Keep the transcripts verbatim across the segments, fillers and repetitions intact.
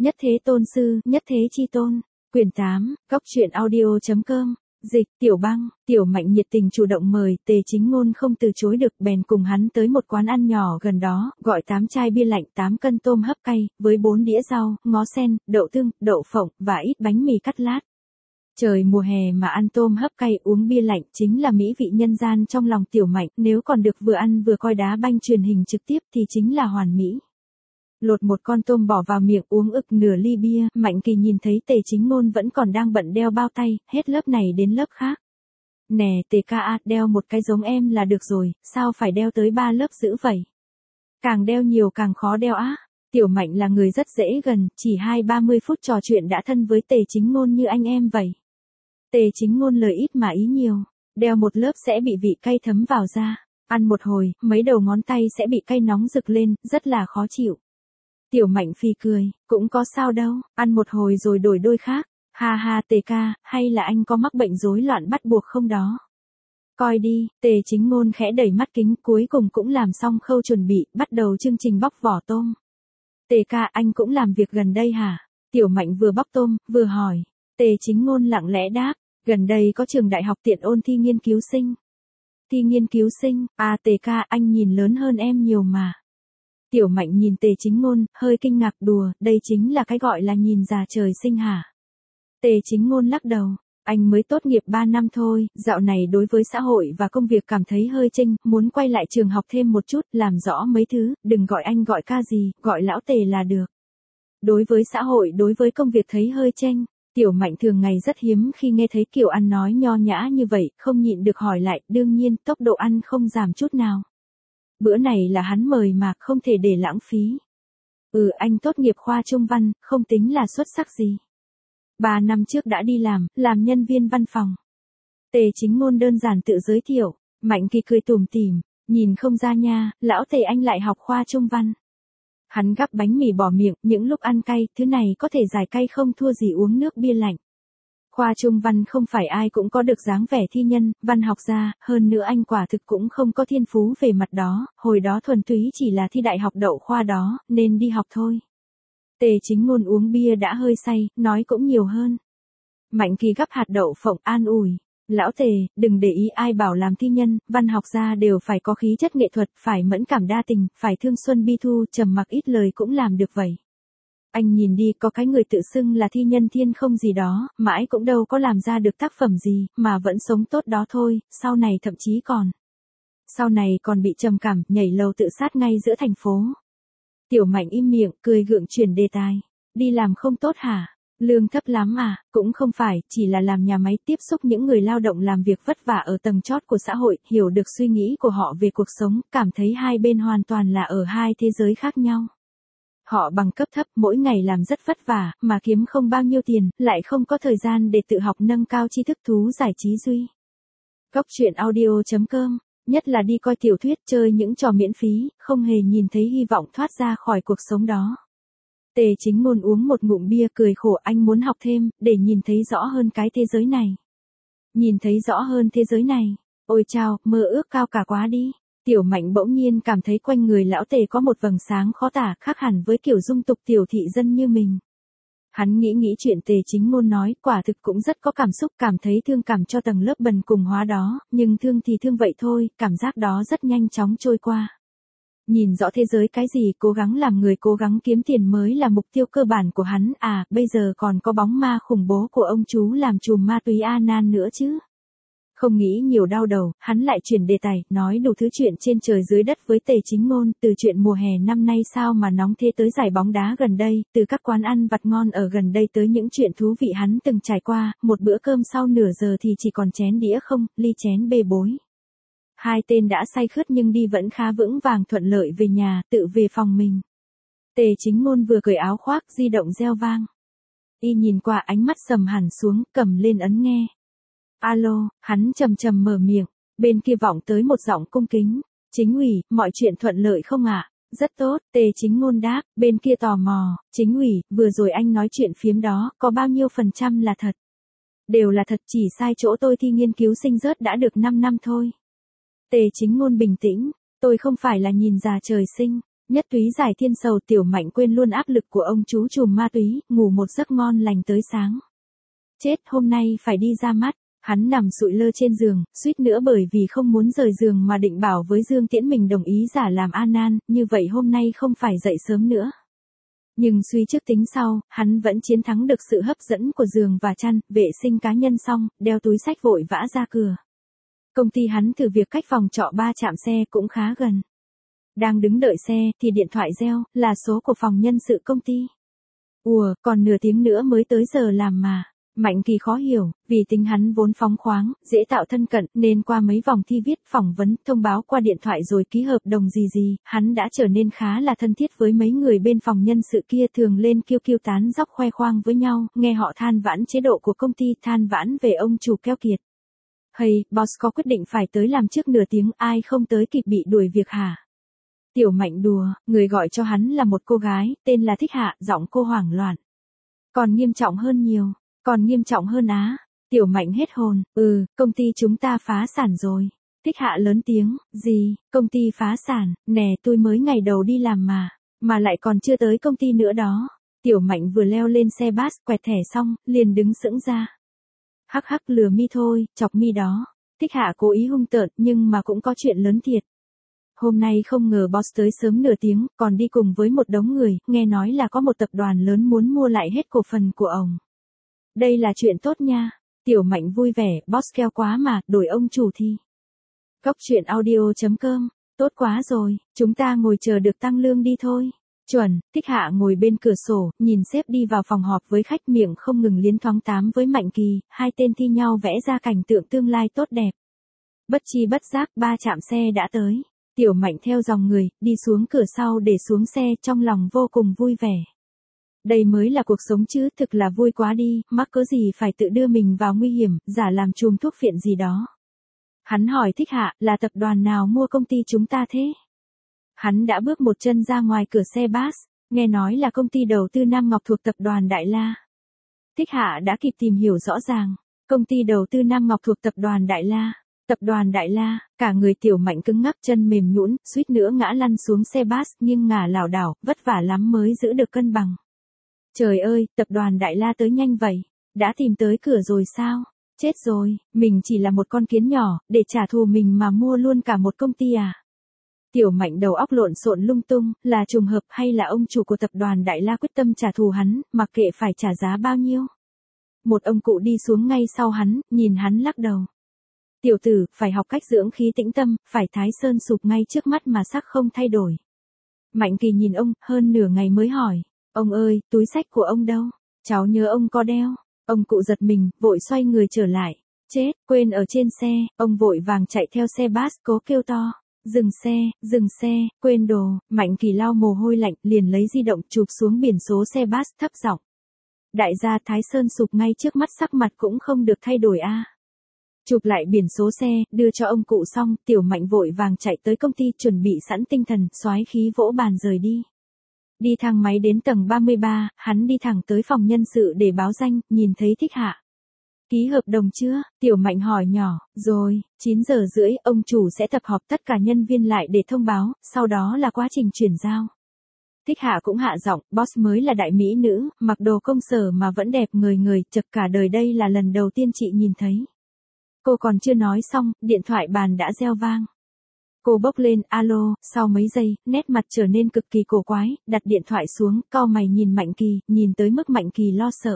Nhất thế tôn sư, nhất thế chi tôn. Quyển tám, góc truyện audio.com. Dịch, Tiểu Băng, Tiểu Mạnh nhiệt tình chủ động mời, Tề Chính Ngôn không từ chối được, bèn cùng hắn tới một quán ăn nhỏ gần đó, gọi tám chai bia lạnh, tám cân tôm hấp cay, với bốn đĩa rau, ngó sen, đậu tương, đậu phộng, và ít bánh mì cắt lát. Trời mùa hè mà ăn tôm hấp cay uống bia lạnh chính là mỹ vị nhân gian trong lòng Tiểu Mạnh, nếu còn được vừa ăn vừa coi đá banh truyền hình trực tiếp thì chính là hoàn mỹ. Lột một con tôm bỏ vào miệng uống ực nửa ly bia, Mạnh Kỳ nhìn thấy Tề Chính Ngôn vẫn còn đang bận đeo bao tay, hết lớp này đến lớp khác. Nè Tề ca à, đeo một cái giống em là được rồi, sao phải đeo tới ba lớp dữ vậy? Càng đeo nhiều càng khó đeo á. Tiểu Mạnh là người rất dễ gần, chỉ hai ba mươi phút trò chuyện đã thân với Tề Chính Ngôn như anh em vậy. Tề Chính Ngôn lời ít mà ý nhiều, đeo một lớp sẽ bị vị cay thấm vào da, ăn một hồi, mấy đầu ngón tay sẽ bị cay nóng rực lên, rất là khó chịu. Tiểu Mạnh phì cười, cũng có sao đâu, ăn một hồi rồi đổi đôi khác. Ha ha Tề ca, hay là anh có mắc bệnh rối loạn bắt buộc không đó? Coi đi, Tề Chính Ngôn khẽ đẩy mắt kính, cuối cùng cũng làm xong khâu chuẩn bị, bắt đầu chương trình bóc vỏ tôm. Tề ca, anh cũng làm việc gần đây hả? Tiểu Mạnh vừa bóc tôm, vừa hỏi. Tề Chính Ngôn lặng lẽ đáp, gần đây có trường đại học tiện ôn thi nghiên cứu sinh. Thi nghiên cứu sinh, à Tề ca, anh nhìn lớn hơn em nhiều mà. Tiểu Mạnh nhìn Tề Chính Ngôn, hơi kinh ngạc, đùa, đây chính là cái gọi là nhìn già trời sinh hả? Tề Chính Ngôn lắc đầu, anh mới tốt nghiệp ba năm thôi, dạo này đối với xã hội và công việc cảm thấy hơi chênh, muốn quay lại trường học thêm một chút, làm rõ mấy thứ, đừng gọi anh gọi ca gì, gọi lão Tề là được. Đối với xã hội, đối với công việc thấy hơi chênh, Tiểu Mạnh thường ngày rất hiếm khi nghe thấy kiểu ăn nói nho nhã như vậy, không nhịn được hỏi lại, đương nhiên, tốc độ ăn không giảm chút nào. Bữa này là hắn mời mà, không thể để lãng phí. Ừ, anh tốt nghiệp khoa Trung văn, không tính là xuất sắc gì. Ba năm trước đã đi làm, làm nhân viên văn phòng. Tề Chính Ngôn đơn giản tự giới thiệu, Mạnh Kỳ cười tủm tỉm, nhìn không ra nha, lão Tề anh lại học khoa Trung văn. Hắn gắp bánh mì bỏ miệng, những lúc ăn cay, thứ này có thể giải cay không thua gì uống nước bia lạnh. Khoa Trung văn không phải ai cũng có được dáng vẻ thi nhân, văn học gia, hơn nữa anh quả thực cũng không có thiên phú về mặt đó, hồi đó thuần túy chỉ là thi đại học đậu khoa đó, nên đi học thôi. Tề Chính Ngôn uống bia đã hơi say, nói cũng nhiều hơn. Mạnh Kỳ gắp hạt đậu phộng an ủi, lão Tề, đừng để ý ai bảo làm thi nhân, văn học gia đều phải có khí chất nghệ thuật, phải mẫn cảm đa tình, phải thương xuân bi thu, trầm mặc ít lời cũng làm được vậy. Anh nhìn đi, có cái người tự xưng là thi nhân thiên không gì đó, mãi cũng đâu có làm ra được tác phẩm gì, mà vẫn sống tốt đó thôi, sau này thậm chí còn. Sau này còn bị trầm cảm, nhảy lầu tự sát ngay giữa thành phố. Tiểu Mạnh im miệng, cười gượng chuyển đề tài. Đi làm không tốt hả? Lương thấp lắm à? Cũng không phải, chỉ là làm nhà máy tiếp xúc những người lao động làm việc vất vả ở tầng chót của xã hội, hiểu được suy nghĩ của họ về cuộc sống, cảm thấy hai bên hoàn toàn là ở hai thế giới khác nhau. Họ bằng cấp thấp, mỗi ngày làm rất vất vả, mà kiếm không bao nhiêu tiền, lại không có thời gian để tự học nâng cao tri thức thú giải trí duy. Góc truyện audio.com, nhất là đi coi tiểu thuyết, chơi những trò miễn phí, không hề nhìn thấy hy vọng thoát ra khỏi cuộc sống đó. Tề Chính Ngôn uống một ngụm bia cười khổ, anh muốn học thêm, để nhìn thấy rõ hơn cái thế giới này. Nhìn thấy rõ hơn thế giới này, ôi chao, mơ ước cao cả quá đi. Tiểu Mạnh bỗng nhiên cảm thấy quanh người lão Tề có một vầng sáng khó tả, khác hẳn với kiểu dung tục tiểu thị dân như mình. Hắn nghĩ nghĩ chuyện Tề Chính Ngôn nói, quả thực cũng rất có cảm xúc, cảm thấy thương cảm cho tầng lớp bần cùng hóa đó, nhưng thương thì thương vậy thôi, cảm giác đó rất nhanh chóng trôi qua. Nhìn rõ thế giới cái gì, cố gắng làm người, cố gắng kiếm tiền mới là mục tiêu cơ bản của hắn, à, bây giờ còn có bóng ma khủng bố của ông chú làm chùm ma túy A Nan nữa chứ. Không nghĩ nhiều đau đầu, hắn lại chuyển đề tài, nói đủ thứ chuyện trên trời dưới đất với Tề Chính Ngôn, từ chuyện mùa hè năm nay sao mà nóng thế tới giải bóng đá gần đây, từ các quán ăn vặt ngon ở gần đây tới những chuyện thú vị hắn từng trải qua, một bữa cơm sau nửa giờ thì chỉ còn chén đĩa không, ly chén bê bối. Hai tên đã say khướt nhưng đi vẫn khá vững vàng thuận lợi về nhà, tự về phòng mình. Tề Chính Ngôn vừa cởi áo khoác, di động reo vang. Y nhìn qua, ánh mắt sầm hẳn xuống, cầm lên ấn nghe. Alo, hắn trầm trầm mở miệng, bên kia vọng tới một giọng cung kính. Chính ủy, mọi chuyện thuận lợi không ạ? Rất tốt, Tề Chính Ngôn đáp, bên kia tò mò, chính ủy, vừa rồi anh nói chuyện phiếm đó, có bao nhiêu phần trăm là thật? Đều là thật, chỉ sai chỗ tôi thi nghiên cứu sinh rớt đã được năm năm thôi. Tề Chính Ngôn bình tĩnh, tôi không phải là nhìn già trời sinh, Nhất túy giải thiên sầu, Tiểu Mạnh quên luôn áp lực của ông chú trùm ma túy, ngủ một giấc ngon lành tới sáng. Chết, hôm nay phải đi ra mắt. Hắn nằm sụi lơ trên giường, suýt nữa bởi vì không muốn rời giường mà định bảo với Dương Tiễn mình đồng ý giả làm A Nan, như vậy hôm nay không phải dậy sớm nữa. Nhưng suy trước tính sau, hắn vẫn chiến thắng được sự hấp dẫn của giường và chăn, vệ sinh cá nhân xong, đeo túi sách vội vã ra cửa. Công ty hắn thử việc cách phòng trọ ba trạm xe cũng khá gần. Đang đứng đợi xe, thì điện thoại reo, là số của phòng nhân sự công ty. Ùa, còn nửa tiếng nữa mới tới giờ làm mà. Mạnh Kỳ khó hiểu, vì tính hắn vốn phóng khoáng, dễ tạo thân cận, nên qua mấy vòng thi viết, phỏng vấn, thông báo qua điện thoại rồi ký hợp đồng gì gì, hắn đã trở nên khá là thân thiết với mấy người bên phòng nhân sự kia, thường lên kêu kêu tán dóc khoe khoang với nhau, nghe họ than vãn chế độ của công ty, than vãn về ông chủ keo kiệt. Hay, boss có quyết định phải tới làm trước nửa tiếng, ai không tới kịp bị đuổi việc hả? Tiểu Mạnh đùa, người gọi cho hắn là một cô gái, tên là Thích Hạ, giọng cô hoảng loạn. Còn nghiêm trọng hơn nhiều. Còn nghiêm trọng hơn á, Tiểu Mạnh hết hồn, ừ, công ty chúng ta phá sản rồi. Thích Hạ lớn tiếng, gì, công ty phá sản, nè tôi mới ngày đầu đi làm mà, mà lại còn chưa tới công ty nữa đó. Tiểu Mạnh vừa leo lên xe bus, quẹt thẻ xong, liền đứng sững ra. Hắc hắc lừa mi thôi, chọc mi đó. Thích Hạ cố ý hung tợn nhưng mà cũng có chuyện lớn thiệt. Hôm nay không ngờ boss tới sớm nửa tiếng, còn đi cùng với một đống người, nghe nói là có một tập đoàn lớn muốn mua lại hết cổ phần của ông. Đây là chuyện tốt nha. Tiểu Mạnh vui vẻ, boss keo quá mà, đổi ông chủ thì. Cốc truyện audio chấm com, tốt quá rồi, chúng ta ngồi chờ được tăng lương đi thôi. Chuẩn, Thích Hạ ngồi bên cửa sổ, nhìn sếp đi vào phòng họp với khách, miệng không ngừng liến thoáng tám với Mạnh Kỳ, hai tên thi nhau vẽ ra cảnh tượng tương lai tốt đẹp. Bất chi bất giác ba trạm xe đã tới. Tiểu Mạnh theo dòng người, đi xuống cửa sau để xuống xe, trong lòng vô cùng vui vẻ. Đây mới là cuộc sống chứ, thực là vui quá đi, mắc cớ gì phải tự đưa mình vào nguy hiểm, giả làm chùm thuốc phiện gì đó. Hắn hỏi Thích Hạ, là tập đoàn nào mua công ty chúng ta thế? Hắn đã bước một chân ra ngoài cửa xe bus, nghe nói là công ty đầu tư Nam Ngọc thuộc tập đoàn Đại La. Thích Hạ đã kịp tìm hiểu rõ ràng, công ty đầu tư Nam Ngọc thuộc tập đoàn Đại La. Tập đoàn Đại La, cả người Tiểu Mạnh cứng ngắc, chân mềm nhũn, suýt nữa ngã lăn xuống xe bus, nhưng ngả lảo đảo, vất vả lắm mới giữ được cân bằng. Trời ơi, tập đoàn Đại La tới nhanh vậy, đã tìm tới cửa rồi sao? Chết rồi, mình chỉ là một con kiến nhỏ, để trả thù mình mà mua luôn cả một công ty à? Tiểu Mạnh đầu óc lộn xộn lung tung, là trùng hợp hay là ông chủ của tập đoàn Đại La quyết tâm trả thù hắn, mặc kệ phải trả giá bao nhiêu? Một ông cụ đi xuống ngay sau hắn, nhìn hắn lắc đầu. Tiểu tử, phải học cách dưỡng khí tĩnh tâm, phải thái sơn sụp ngay trước mắt mà sắc không thay đổi. Mạnh Kỳ nhìn ông, hơn nửa ngày mới hỏi. Ông ơi, túi xách của ông đâu? Cháu nhớ ông có đeo. Ông cụ giật mình, vội xoay người trở lại. Chết, quên ở trên xe, ông vội vàng chạy theo xe bus, cố kêu to. Dừng xe, dừng xe, quên đồ. Mạnh Kỳ lau mồ hôi lạnh, liền lấy di động chụp xuống biển số xe bus, thấp giọng. Đại gia Thái Sơn sụp ngay trước mắt, sắc mặt cũng không được thay đổi a. À. Chụp lại biển số xe, đưa cho ông cụ xong, Tiểu Mạnh vội vàng chạy tới công ty, chuẩn bị sẵn tinh thần, soái khí vỗ bàn rời đi. Đi thang máy đến tầng ba mươi ba, hắn đi thẳng tới phòng nhân sự để báo danh, nhìn thấy Thích Hạ. Ký hợp đồng chưa? Tiểu Mạnh hỏi nhỏ, rồi, chín giờ rưỡi, ông chủ sẽ tập họp tất cả nhân viên lại để thông báo, sau đó là quá trình chuyển giao. Thích Hạ cũng hạ giọng, boss mới là đại mỹ nữ, mặc đồ công sở mà vẫn đẹp người người, chật cả đời đây là lần đầu tiên chị nhìn thấy. Cô còn chưa nói xong, điện thoại bàn đã reo vang. Cô bốc lên, alo, sau mấy giây, nét mặt trở nên cực kỳ cổ quái, đặt điện thoại xuống, cau mày nhìn Mạnh Kỳ, nhìn tới mức Mạnh Kỳ lo sợ.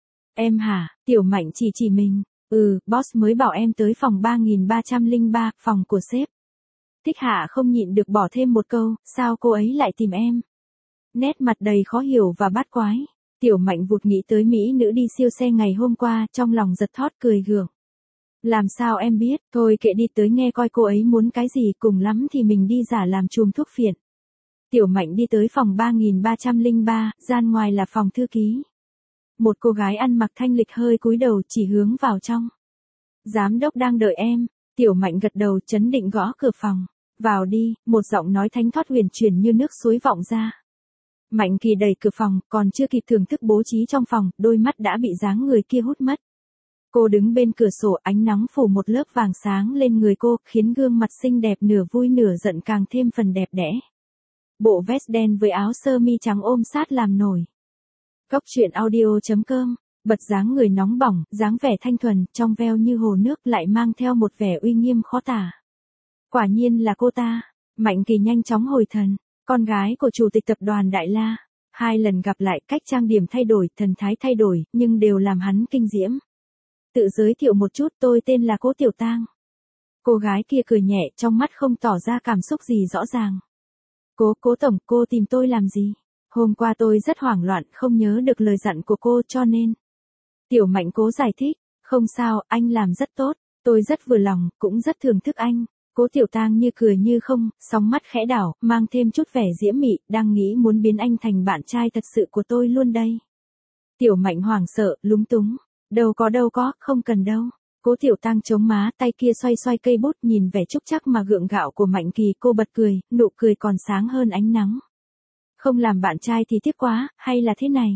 Em hả? Tiểu Mạnh chỉ chỉ mình, ừ, boss mới bảo em tới phòng ba nghìn ba trăm lẻ ba, phòng của sếp. Thích Hạ không nhịn được bỏ thêm một câu, sao cô ấy lại tìm em? Nét mặt đầy khó hiểu và bát quái. Tiểu Mạnh vụt nghĩ tới mỹ nữ đi siêu xe ngày hôm qua, trong lòng giật thót cười gượng. Làm sao em biết, thôi kệ đi, tới nghe coi cô ấy muốn cái gì, cùng lắm thì mình đi giả làm chùm thuốc phiện. Tiểu Mạnh đi tới phòng ba nghìn ba trăm lẻ ba, gian ngoài là phòng thư ký. Một cô gái ăn mặc thanh lịch hơi cúi đầu chỉ hướng vào trong. Giám đốc đang đợi em. Tiểu Mạnh gật đầu, chấn định gõ cửa phòng. Vào đi, một giọng nói thánh thoát huyền chuyển như nước suối vọng ra. Mạnh Kỳ đẩy cửa phòng, còn chưa kịp thưởng thức bố trí trong phòng, đôi mắt đã bị dáng người kia hút mất. Cô đứng bên cửa sổ, ánh nắng phủ một lớp vàng sáng lên người cô, khiến gương mặt xinh đẹp nửa vui nửa giận càng thêm phần đẹp đẽ. bộ vest đen với áo sơ mi trắng ôm sát làm nổi. Cốc truyện audio chấm com, bật dáng người nóng bỏng, dáng vẻ thanh thuần, trong veo như hồ nước lại mang theo một vẻ uy nghiêm khó tả. Quả nhiên là cô ta. Mạnh Kỳ nhanh chóng hồi thần, con gái của chủ tịch tập đoàn Đại La. Hai lần gặp lại, cách trang điểm thay đổi, thần thái thay đổi, nhưng đều làm hắn kinh diễm. Tự giới thiệu một chút, tôi tên là Cố Tiểu Tang. Cô gái kia cười nhẹ, trong mắt không tỏ ra cảm xúc gì rõ ràng. Cố, cố tổng, cô tìm tôi làm gì? Hôm qua tôi rất hoảng loạn, không nhớ được lời dặn của cô cho nên. Tiểu Mạnh Cố giải thích, không sao, anh làm rất tốt, tôi rất vừa lòng, cũng rất thưởng thức anh. Cố Tiểu Tang như cười như không, sóng mắt khẽ đảo, mang thêm chút vẻ diễm mị, đang nghĩ muốn biến anh thành bạn trai thật sự của tôi luôn đây. Tiểu Mạnh hoảng sợ, lúng túng, đâu có đâu có, không cần đâu. Cố Tiểu Tang chống má, tay kia xoay xoay cây bút, nhìn vẻ trúc chắc mà gượng gạo của Mạnh Kỳ, cô bật cười, nụ cười còn sáng hơn ánh nắng. Không làm bạn trai thì tiếc quá, hay là thế này?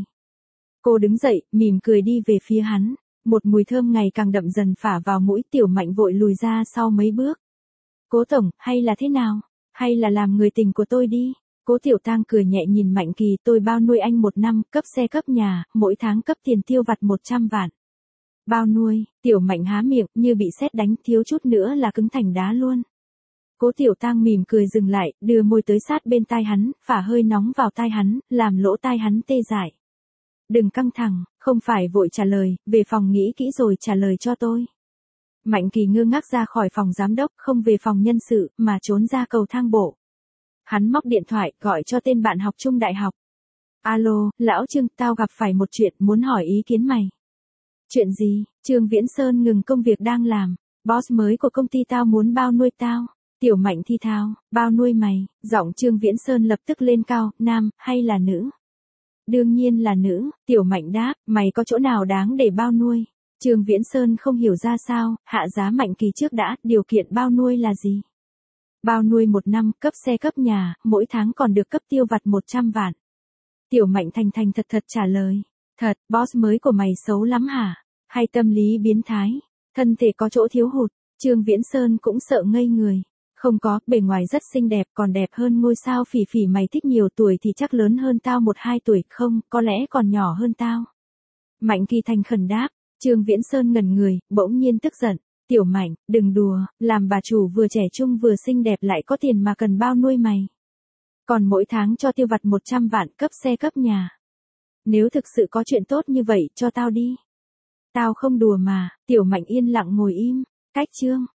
Cô đứng dậy, mỉm cười đi về phía hắn, một mùi thơm ngày càng đậm dần phả vào mũi. Tiểu Mạnh vội lùi ra sau mấy bước. Cố tổng, hay là thế nào? Hay là làm người tình của tôi đi? Cố Tiểu Tang cười nhẹ nhìn Mạnh Kỳ, tôi bao nuôi anh một năm, cấp xe cấp nhà, mỗi tháng cấp tiền tiêu vặt một trăm vạn. Bao nuôi? Tiểu Mạnh há miệng, như bị sét đánh, thiếu chút nữa là cứng thành đá luôn. Cố Tiểu Tang mỉm cười dừng lại, đưa môi tới sát bên tai hắn, phả hơi nóng vào tai hắn, làm lỗ tai hắn tê dại. Đừng căng thẳng, không phải vội trả lời, về phòng nghĩ kỹ rồi trả lời cho tôi. Mạnh Kỳ ngơ ngác ra khỏi phòng giám đốc, không về phòng nhân sự, mà trốn ra cầu thang bộ. Hắn móc điện thoại, gọi cho tên bạn học chung đại học. Alo, lão Trương, tao gặp phải một chuyện, muốn hỏi ý kiến mày. Chuyện gì? Trương Viễn Sơn ngừng công việc đang làm. Boss mới của công ty tao muốn bao nuôi tao. Tiểu Mạnh thi thao, bao nuôi mày. Giọng Trương Viễn Sơn lập tức lên cao, nam, hay là nữ? Đương nhiên là nữ. Tiểu Mạnh đáp, mày có chỗ nào đáng để bao nuôi? Trương Viễn Sơn không hiểu ra sao, hạ giá Mạnh Kỳ trước đã, điều kiện bao nuôi là gì? Bao nuôi một năm, cấp xe cấp nhà, mỗi tháng còn được cấp tiêu vặt một trăm vạn. Tiểu Mạnh thành thành thật thật trả lời. Thật, boss mới của mày xấu lắm hả? Hay tâm lý biến thái? Thân thể có chỗ thiếu hụt? Trương Viễn Sơn cũng sợ ngây người. Không có, bề ngoài rất xinh đẹp, còn đẹp hơn ngôi sao Phỉ Phỉ mày thích, nhiều tuổi thì chắc lớn hơn tao một hai tuổi, không, có lẽ còn nhỏ hơn tao. Mạnh Kỳ thành khẩn đáp. Trương Viễn Sơn ngẩn người, bỗng nhiên tức giận. Tiểu Mạnh, đừng đùa, làm bà chủ vừa trẻ trung vừa xinh đẹp lại có tiền mà cần bao nuôi mày. Còn mỗi tháng cho tiêu vặt một trăm vạn, cấp xe cấp nhà. Nếu thực sự có chuyện tốt như vậy, cho tao đi. Tao không đùa mà. Tiểu Mạnh yên lặng ngồi im. Cách chương.